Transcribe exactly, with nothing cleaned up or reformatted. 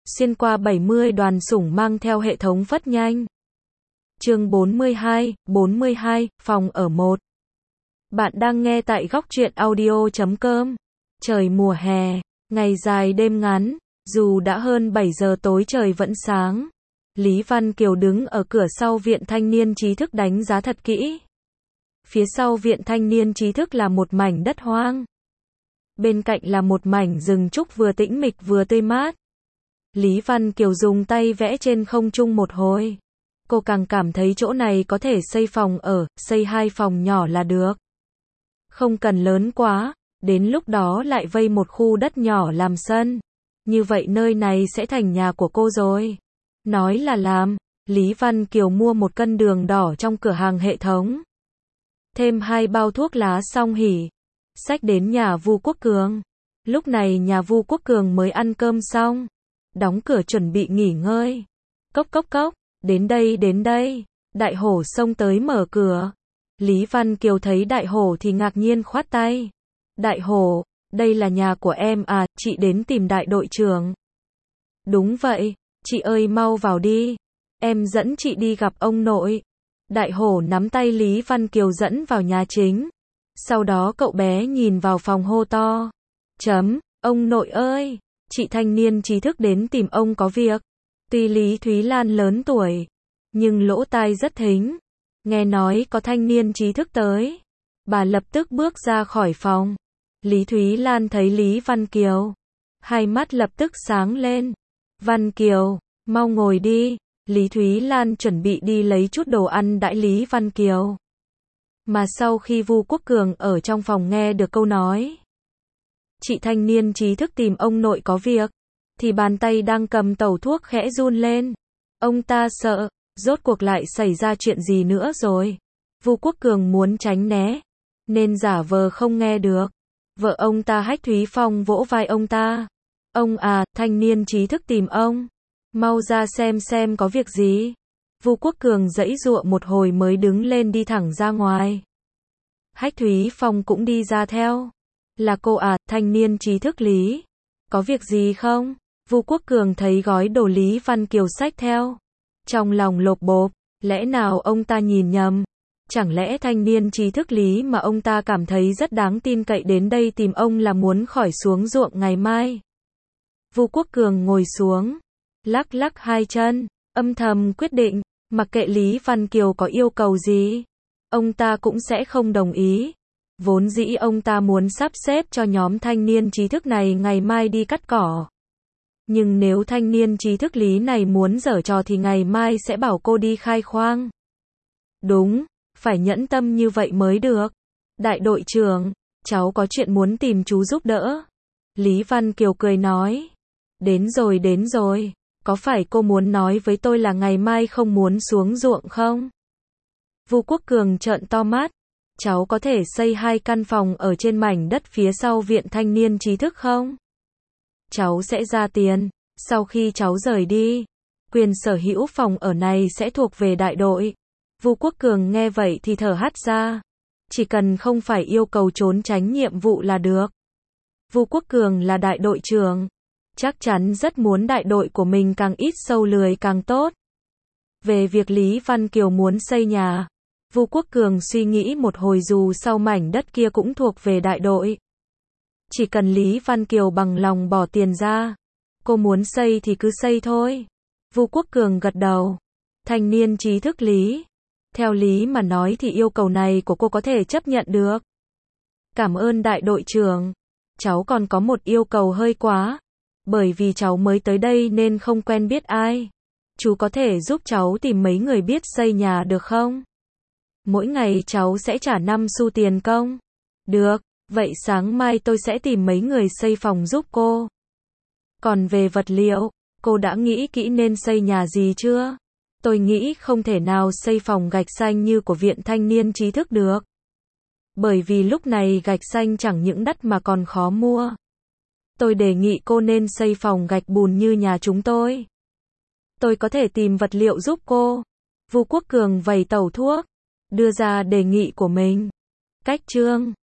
xuyên qua bảy mươi đoàn sủng mang theo hệ thống phất nhanh. Chương bốn mươi hai, bốn mươi hai, phòng ở một. Bạn đang nghe tại góc truyện audio chấm com. Trời mùa hè, ngày dài đêm ngắn, dù đã hơn bảy giờ tối trời vẫn sáng. Lý Văn Kiều đứng ở cửa sau viện thanh niên trí thức đánh giá thật kỹ. Phía sau viện thanh niên trí thức là một mảnh đất hoang. Bên cạnh là một mảnh rừng trúc vừa tĩnh mịch vừa tươi mát. Lý Văn Kiều dùng tay vẽ trên không trung một hồi. Cô càng cảm thấy chỗ này có thể xây phòng ở, xây hai phòng nhỏ là được. Không cần lớn quá, đến lúc đó lại vây một khu đất nhỏ làm sân. Như vậy nơi này sẽ thành nhà của cô rồi. Nói là làm, Lý Văn Kiều mua một cân đường đỏ trong cửa hàng hệ thống. Thêm hai bao thuốc lá xong hỉ. Xách đến nhà Vu Quốc Cường. Lúc này nhà Vu Quốc Cường mới ăn cơm xong. Đóng cửa chuẩn bị nghỉ ngơi. Cốc cốc cốc, đến đây đến đây. Đại hổ xông tới mở cửa. Lý Văn Kiều thấy đại hổ thì ngạc nhiên khoát tay. Đại hổ, đây là nhà của em à, chị đến tìm đại đội trưởng. Đúng vậy, chị ơi mau vào đi. Em dẫn chị đi gặp ông nội. Đại hổ nắm tay Lý Văn Kiều dẫn vào nhà chính. Sau đó cậu bé nhìn vào phòng hô to. Chấm, ông nội ơi, chị thanh niên trí thức đến tìm ông có việc. Tuy Lý Thúy Lan lớn tuổi, nhưng lỗ tai rất thính. Nghe nói có thanh niên trí thức tới. Bà lập tức bước ra khỏi phòng. Lý Thúy Lan thấy Lý Văn Kiều. Hai mắt lập tức sáng lên. Văn Kiều, mau ngồi đi. Lý Thúy Lan chuẩn bị đi lấy chút đồ ăn đãi Lý Văn Kiều. Mà sau khi Vu Quốc Cường ở trong phòng nghe được câu nói. Chị thanh niên trí thức tìm ông nội có việc. Thì bàn tay đang cầm tẩu thuốc khẽ run lên. Ông ta sợ, rốt cuộc lại xảy ra chuyện gì nữa rồi. Vu Quốc Cường muốn tránh né. Nên giả vờ không nghe được. Vợ ông ta Hách Thúy Phong vỗ vai ông ta. Ông à, thanh niên trí thức tìm ông. Mau ra xem xem có việc gì. Vu Quốc Cường giãy giụa một hồi mới đứng lên đi thẳng ra ngoài. Hách Thúy Phong cũng đi ra theo. Là cô à, thanh niên trí thức Lý. Có việc gì không? Vu Quốc Cường thấy gói đồ Lý Văn Kiều xách theo. Trong lòng lộp bộp, lẽ nào ông ta nhìn nhầm? Chẳng lẽ thanh niên trí thức Lý mà ông ta cảm thấy rất đáng tin cậy đến đây tìm ông là muốn khỏi xuống ruộng ngày mai? Vu Quốc Cường ngồi xuống, lắc lắc hai chân, âm thầm quyết định, mặc kệ Lý Văn Kiều có yêu cầu gì, ông ta cũng sẽ không đồng ý. Vốn dĩ ông ta muốn sắp xếp cho nhóm thanh niên trí thức này ngày mai đi cắt cỏ. Nhưng nếu thanh niên trí thức Lý này muốn giở trò thì ngày mai sẽ bảo cô đi khai khoang. Đúng, phải nhẫn tâm như vậy mới được. Đại đội trưởng, cháu có chuyện muốn tìm chú giúp đỡ. Lý Văn Kiều cười nói. Đến rồi đến rồi, có phải cô muốn nói với tôi là ngày mai không muốn xuống ruộng không? Vu Quốc Cường trợn to mắt. Cháu có thể xây hai căn phòng ở trên mảnh đất phía sau viện thanh niên trí thức không? Cháu sẽ ra tiền, sau khi cháu rời đi, quyền sở hữu phòng ở này sẽ thuộc về đại đội. Vu Quốc Cường nghe vậy thì thở hắt ra. Chỉ cần không phải yêu cầu trốn tránh nhiệm vụ là được. Vu Quốc Cường là đại đội trưởng, chắc chắn rất muốn đại đội của mình càng ít sâu lười càng tốt. Về việc Lý Văn Kiều muốn xây nhà, Vu Quốc Cường suy nghĩ một hồi dù sau mảnh đất kia cũng thuộc về đại đội. Chỉ cần Lý Văn Kiều bằng lòng bỏ tiền ra, cô muốn xây thì cứ xây thôi. Vu Quốc Cường gật đầu. Thanh niên trí thức Lý. Theo lý mà nói thì yêu cầu này của cô có thể chấp nhận được. Cảm ơn đại đội trưởng. Cháu còn có một yêu cầu hơi quá. Bởi vì cháu mới tới đây nên không quen biết ai. Chú có thể giúp cháu tìm mấy người biết xây nhà được không? Mỗi ngày cháu sẽ trả năm xu tiền công. Được, vậy sáng mai tôi sẽ tìm mấy người xây phòng giúp cô. Còn về vật liệu, cô đã nghĩ kỹ nên xây nhà gì chưa? Tôi nghĩ không thể nào xây phòng gạch xanh như của viện thanh niên trí thức được. Bởi vì lúc này gạch xanh chẳng những đắt mà còn khó mua. Tôi đề nghị cô nên xây phòng gạch bùn như nhà chúng tôi. Tôi có thể tìm vật liệu giúp cô. Vu Quốc Cường vẩy tẩu thuốc, đưa ra đề nghị của mình. Cách chương